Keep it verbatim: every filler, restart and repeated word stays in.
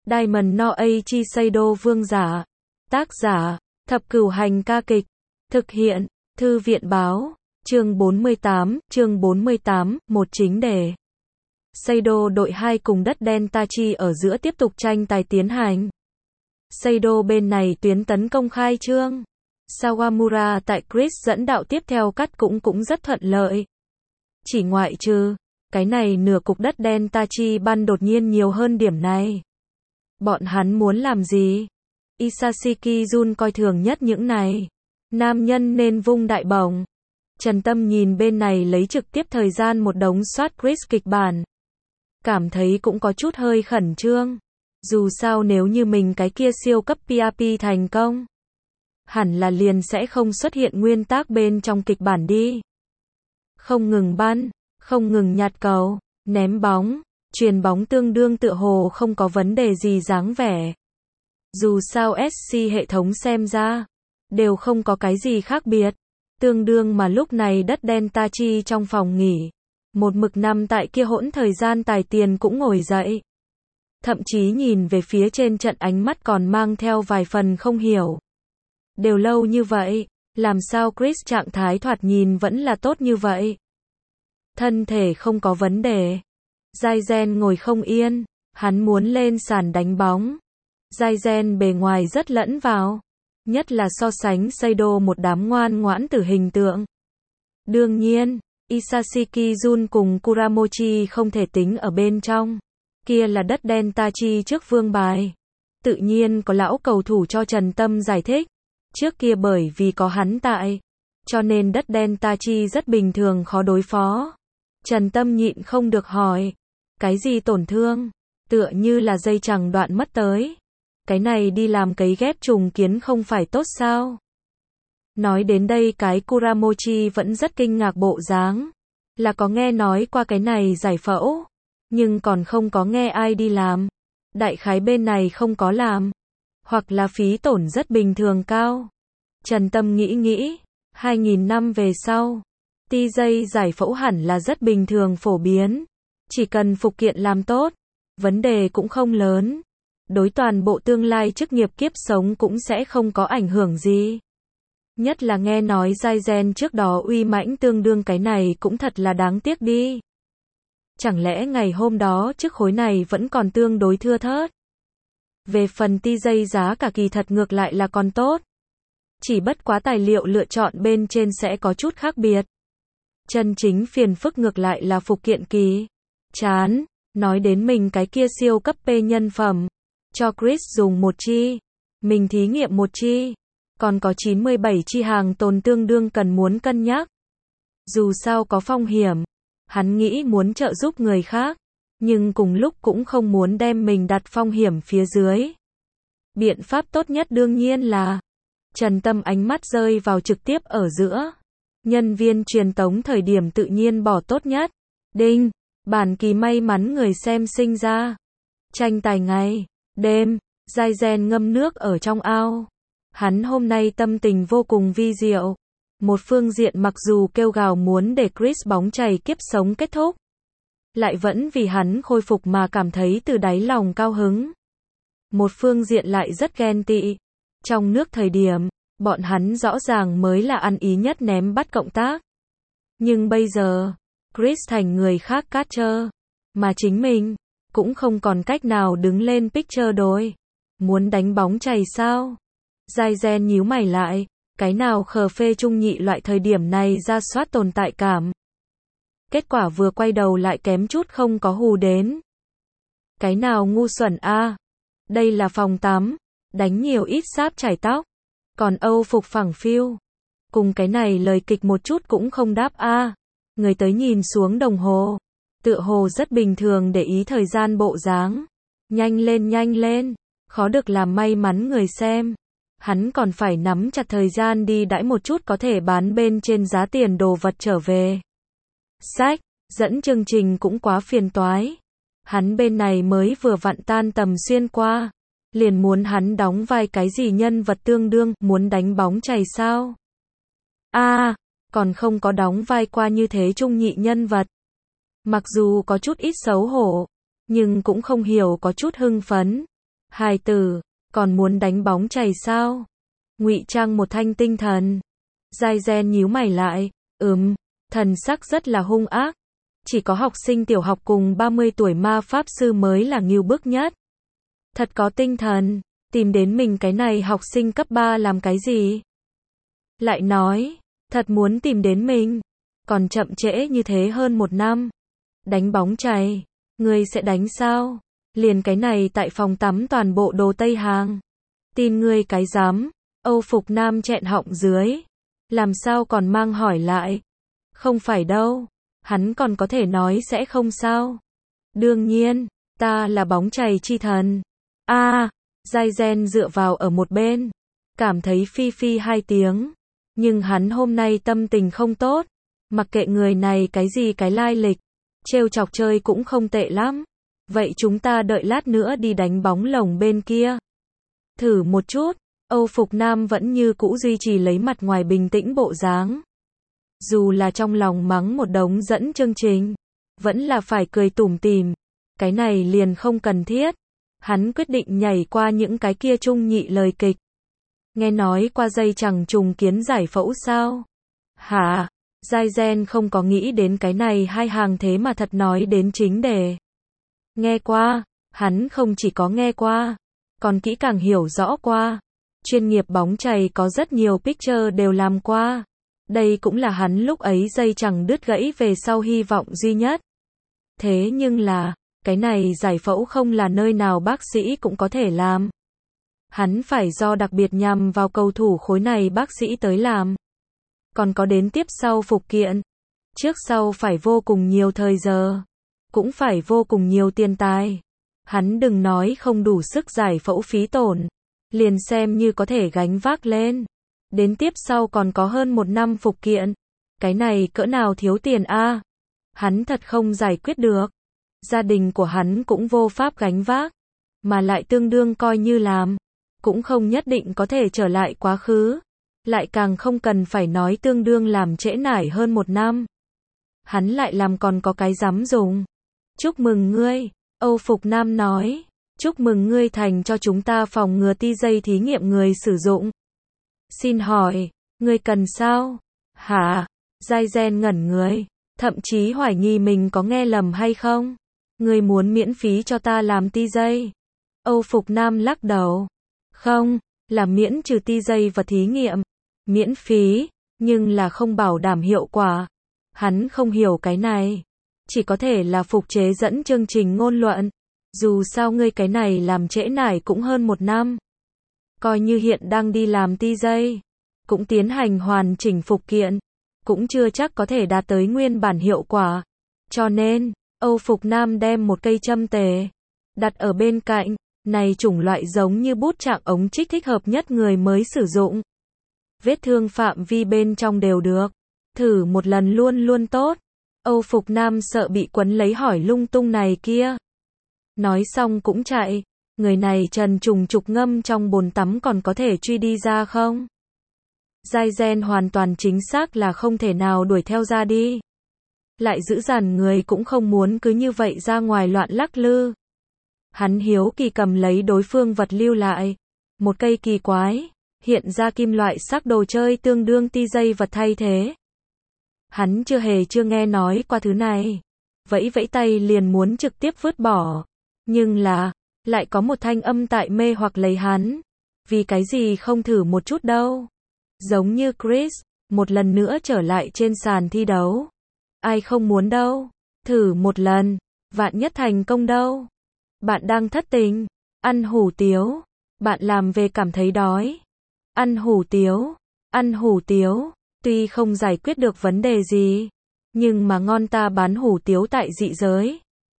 Diamond no Eiichi Seido vương giả. Tác giả, Thập Cửu Hành ca kịch. Thực hiện, Thư viện báo. Chương bốn mươi tám, chương bốn mươi tám, một chính đề. Seido đội hai cùng đất đen Tachi ở giữa tiếp tục tranh tài tiến hành. Seido bên này tuyến tấn công khai trương. Sawamura tại Chris dẫn đạo tiếp theo cắt cũng cũng rất thuận lợi. Chỉ ngoại trừ, cái này nửa cục đất đen Tachi ban đột nhiên nhiều hơn điểm này. Bọn hắn muốn làm gì? Isashiki Jun coi thường nhất những này. Nam nhân nên vung đại bổng. Trần Tâm nhìn bên này lấy trực tiếp thời gian một đống soát Chris kịch bản. Cảm thấy cũng có chút hơi khẩn trương. Dù sao nếu như mình cái kia siêu cấp pê rờ pê thành công, hẳn là liền sẽ không xuất hiện nguyên tắc bên trong kịch bản đi. Không ngừng bắn, không ngừng nhặt cầu, ném bóng, chuyền bóng tương đương tựa hồ không có vấn đề gì dáng vẻ. Dù sao ét xê hệ thống xem ra, đều không có cái gì khác biệt. Tương đương mà lúc này đất đen Tachi trong phòng nghỉ. Một mực nằm tại kia hỗn thời gian tài tiền cũng ngồi dậy. Thậm chí nhìn về phía trên trận ánh mắt còn mang theo vài phần không hiểu. Đều lâu như vậy, làm sao Chris trạng thái thoạt nhìn vẫn là tốt như vậy? Thân thể không có vấn đề. Jaizen ngồi không yên, hắn muốn lên sàn đánh bóng. Jaizen bề ngoài rất lẫn vào, nhất là so sánh Seido một đám ngoan ngoãn tử hình tượng. Đương nhiên, Isashiki Jun cùng Kuramochi không thể tính ở bên trong. Kia là đất đen Tachi trước vương bài. Tự nhiên có lão cầu thủ cho Trần Tâm giải thích. Trước kia bởi vì có hắn tại, cho nên đất đen Tachi rất bình thường khó đối phó. Trần Tâm nhịn không được hỏi. Cái gì tổn thương? Tựa như là dây chằng đoạn mất tới. Cái này đi làm cấy ghép trùng kiến không phải tốt sao? Nói đến đây cái Kuramochi vẫn rất kinh ngạc bộ dáng. Là có nghe nói qua cái này giải phẫu, nhưng còn không có nghe ai đi làm. Đại khái bên này không có làm. Hoặc là phí tổn rất bình thường cao. Trần Tâm nghĩ nghĩ, hai nghìn năm về sau, tê gi giải phẫu hẳn là rất bình thường phổ biến. Chỉ cần phụ kiện làm tốt, vấn đề cũng không lớn. Đối toàn bộ tương lai chức nghiệp kiếp sống cũng sẽ không có ảnh hưởng gì. Nhất là nghe nói Jaizen trước đó uy mãnh tương đương cái này cũng thật là đáng tiếc đi. Chẳng lẽ ngày hôm đó chiếc khối này vẫn còn tương đối thưa thớt? Về phần tê gi giá cả kỳ thật ngược lại là còn tốt. Chỉ bất quá tài liệu lựa chọn bên trên sẽ có chút khác biệt. Chân chính phiền phức ngược lại là phụ kiện kỳ. Chán, nói đến mình cái kia siêu cấp P nhân phẩm. Cho Chris dùng một chi. Mình thí nghiệm một chi. Còn có chín mươi bảy chi hàng tồn tương đương cần muốn cân nhắc. Dù sao có phong hiểm. Hắn nghĩ muốn trợ giúp người khác. Nhưng cùng lúc cũng không muốn đem mình đặt phong hiểm phía dưới. Biện pháp tốt nhất đương nhiên là Trần Tâm ánh mắt rơi vào trực tiếp ở giữa. Nhân viên truyền tống thời điểm tự nhiên bỏ tốt nhất. Đinh, bản kỳ may mắn người xem sinh ra. Tranh tài ngày, đêm, Jaizen ngâm nước ở trong ao. Hắn hôm nay tâm tình vô cùng vi diệu. Một phương diện mặc dù kêu gào muốn để Chris bóng chày kiếp sống kết thúc, lại vẫn vì hắn khôi phục mà cảm thấy từ đáy lòng cao hứng. Một phương diện lại rất ghen tị. Trong nước thời điểm, bọn hắn rõ ràng mới là ăn ý nhất ném bắt cộng tác. Nhưng bây giờ, Chris thành người khác catcher, mà chính mình cũng không còn cách nào đứng lên pitcher đối. Muốn đánh bóng chày sao? Jaizen nhíu mày lại, cái nào khờ phê trung nhị loại thời điểm này ra soát tồn tại cảm. Kết quả vừa quay đầu lại kém chút không có hù đến. Cái nào ngu xuẩn a? À? Đây là phòng tắm, đánh nhiều ít sáp chải tóc, còn Âu phục phẳng phiu. Cùng cái này lời kịch một chút cũng không đáp a. À? Người tới nhìn xuống đồng hồ, tựa hồ rất bình thường để ý thời gian bộ dáng. Nhanh lên nhanh lên, khó được làm may mắn người xem. Hắn còn phải nắm chặt thời gian đi đãi một chút có thể bán bên trên giá tiền đồ vật trở về. Sách, dẫn chương trình cũng quá phiền toái. Hắn bên này mới vừa vặn tan tầm xuyên qua. Liền muốn hắn đóng vai cái gì nhân vật tương đương, muốn đánh bóng chày sao? A, à, còn không có đóng vai qua như thế trung nhị nhân vật. Mặc dù có chút ít xấu hổ, nhưng cũng không hiểu có chút hưng phấn. Hài tử, còn muốn đánh bóng chày sao? Ngụy trang một thanh tinh thần. Giai Gen nhíu mày lại, ừm, thần sắc rất là hung ác. Chỉ có học sinh tiểu học cùng ba mươi tuổi ma pháp sư mới là ngưu bức nhất. Thật có tinh thần, tìm đến mình cái này học sinh cấp ba làm cái gì? Lại nói, thật muốn tìm đến mình, còn chậm trễ như thế hơn một năm. Đánh bóng chày, ngươi sẽ đánh sao? Liền cái này tại phòng tắm toàn bộ đồ Tây Hàng. Tin ngươi cái dám, Âu Phục Nam chẹn họng dưới. Làm sao còn mang hỏi lại? Không phải đâu, hắn còn có thể nói sẽ không sao. Đương nhiên, ta là bóng chày chi thần. A, à, Giai Gen dựa vào ở một bên, cảm thấy phi phi hai tiếng. Nhưng hắn hôm nay tâm tình không tốt, mặc kệ người này cái gì cái lai lịch, trêu chọc chơi cũng không tệ lắm. Vậy chúng ta đợi lát nữa đi đánh bóng lồng bên kia. Thử một chút, Âu Phục Nam vẫn như cũ duy trì lấy mặt ngoài bình tĩnh bộ dáng. Dù là trong lòng mắng một đống dẫn chương trình, vẫn là phải cười tủm tỉm. Cái này liền không cần thiết. Hắn quyết định nhảy qua những cái kia trung nhị lời kịch. Nghe nói qua dây chẳng trùng kiến giải phẫu sao? Hả? Giai Gen không có nghĩ đến cái này hai hàng thế mà thật nói đến chính đề. Nghe qua, hắn không chỉ có nghe qua, còn kỹ càng hiểu rõ qua. Chuyên nghiệp bóng chày có rất nhiều picture đều làm qua. Đây cũng là hắn lúc ấy dây chẳng đứt gãy về sau hy vọng duy nhất. Thế nhưng là, cái này giải phẫu không là nơi nào bác sĩ cũng có thể làm. Hắn phải do đặc biệt nhằm vào cầu thủ khối này bác sĩ tới làm. Còn có đến tiếp sau phục kiện. Trước sau phải vô cùng nhiều thời giờ. Cũng phải vô cùng nhiều tiền tài. Hắn đừng nói không đủ sức giải phẫu phí tổn. Liền xem như có thể gánh vác lên. Đến tiếp sau còn có hơn một năm phục kiện. Cái này cỡ nào thiếu tiền a? Hắn thật không giải quyết được. Gia đình của hắn cũng vô pháp gánh vác. Mà lại tương đương coi như làm. Cũng không nhất định có thể trở lại quá khứ. Lại càng không cần phải nói tương đương làm trễ nải hơn một năm. Hắn lại làm còn có cái dám dùng. Chúc mừng ngươi, Âu Phục Nam nói. Chúc mừng ngươi thành cho chúng ta phòng ngừa ti dây thí nghiệm người sử dụng. Xin hỏi, ngươi cần sao? Hả? Giai Gen ngẩn người, thậm chí hoài nghi mình có nghe lầm hay không? Ngươi muốn miễn phí cho ta làm ti dây? Âu Phục Nam lắc đầu. Không, là miễn trừ ti dây vật thí nghiệm. Miễn phí, nhưng là không bảo đảm hiệu quả. Hắn không hiểu cái này. Chỉ có thể là phục chế dẫn chương trình ngôn luận. Dù sao ngươi cái này làm trễ nải cũng hơn một năm. Coi như hiện đang đi làm ti dây. Cũng tiến hành hoàn chỉnh phục kiện. Cũng chưa chắc có thể đạt tới nguyên bản hiệu quả. Cho nên, Âu Phục Nam đem một cây châm tề. Đặt ở bên cạnh. Này chủng loại giống như bút trạng ống trích thích hợp nhất người mới sử dụng. Vết thương phạm vi bên trong đều được. Thử một lần luôn luôn tốt. Âu Phục Nam sợ bị quấn lấy hỏi lung tung này kia. Nói xong cũng chạy. Người này trần trùng trục ngâm trong bồn tắm còn có thể truy đi ra không? Giai Gen hoàn toàn chính xác là không thể nào đuổi theo ra đi. Lại giữ dằn người cũng không muốn cứ như vậy ra ngoài loạn lắc lư. Hắn hiếu kỳ cầm lấy đối phương vật lưu lại. Một cây kỳ quái. Hiện ra kim loại sắc đồ chơi tương đương ti dây vật thay thế. Hắn chưa hề chưa nghe nói qua thứ này. Vẫy vẫy tay liền muốn trực tiếp vứt bỏ. Nhưng là, lại có một thanh âm tại mê hoặc lấy hắn. Vì cái gì không thử một chút đâu. Giống như Chris, một lần nữa trở lại trên sàn thi đấu. Ai không muốn đâu. Thử một lần, vạn nhất thành công đâu. Bạn đang thất tình, ăn hủ tiếu. Bạn làm về cảm thấy đói. Ăn hủ tiếu, ăn hủ tiếu. Tuy không giải quyết được vấn đề gì, nhưng mà ngon ta bán hủ tiếu tại dị giới.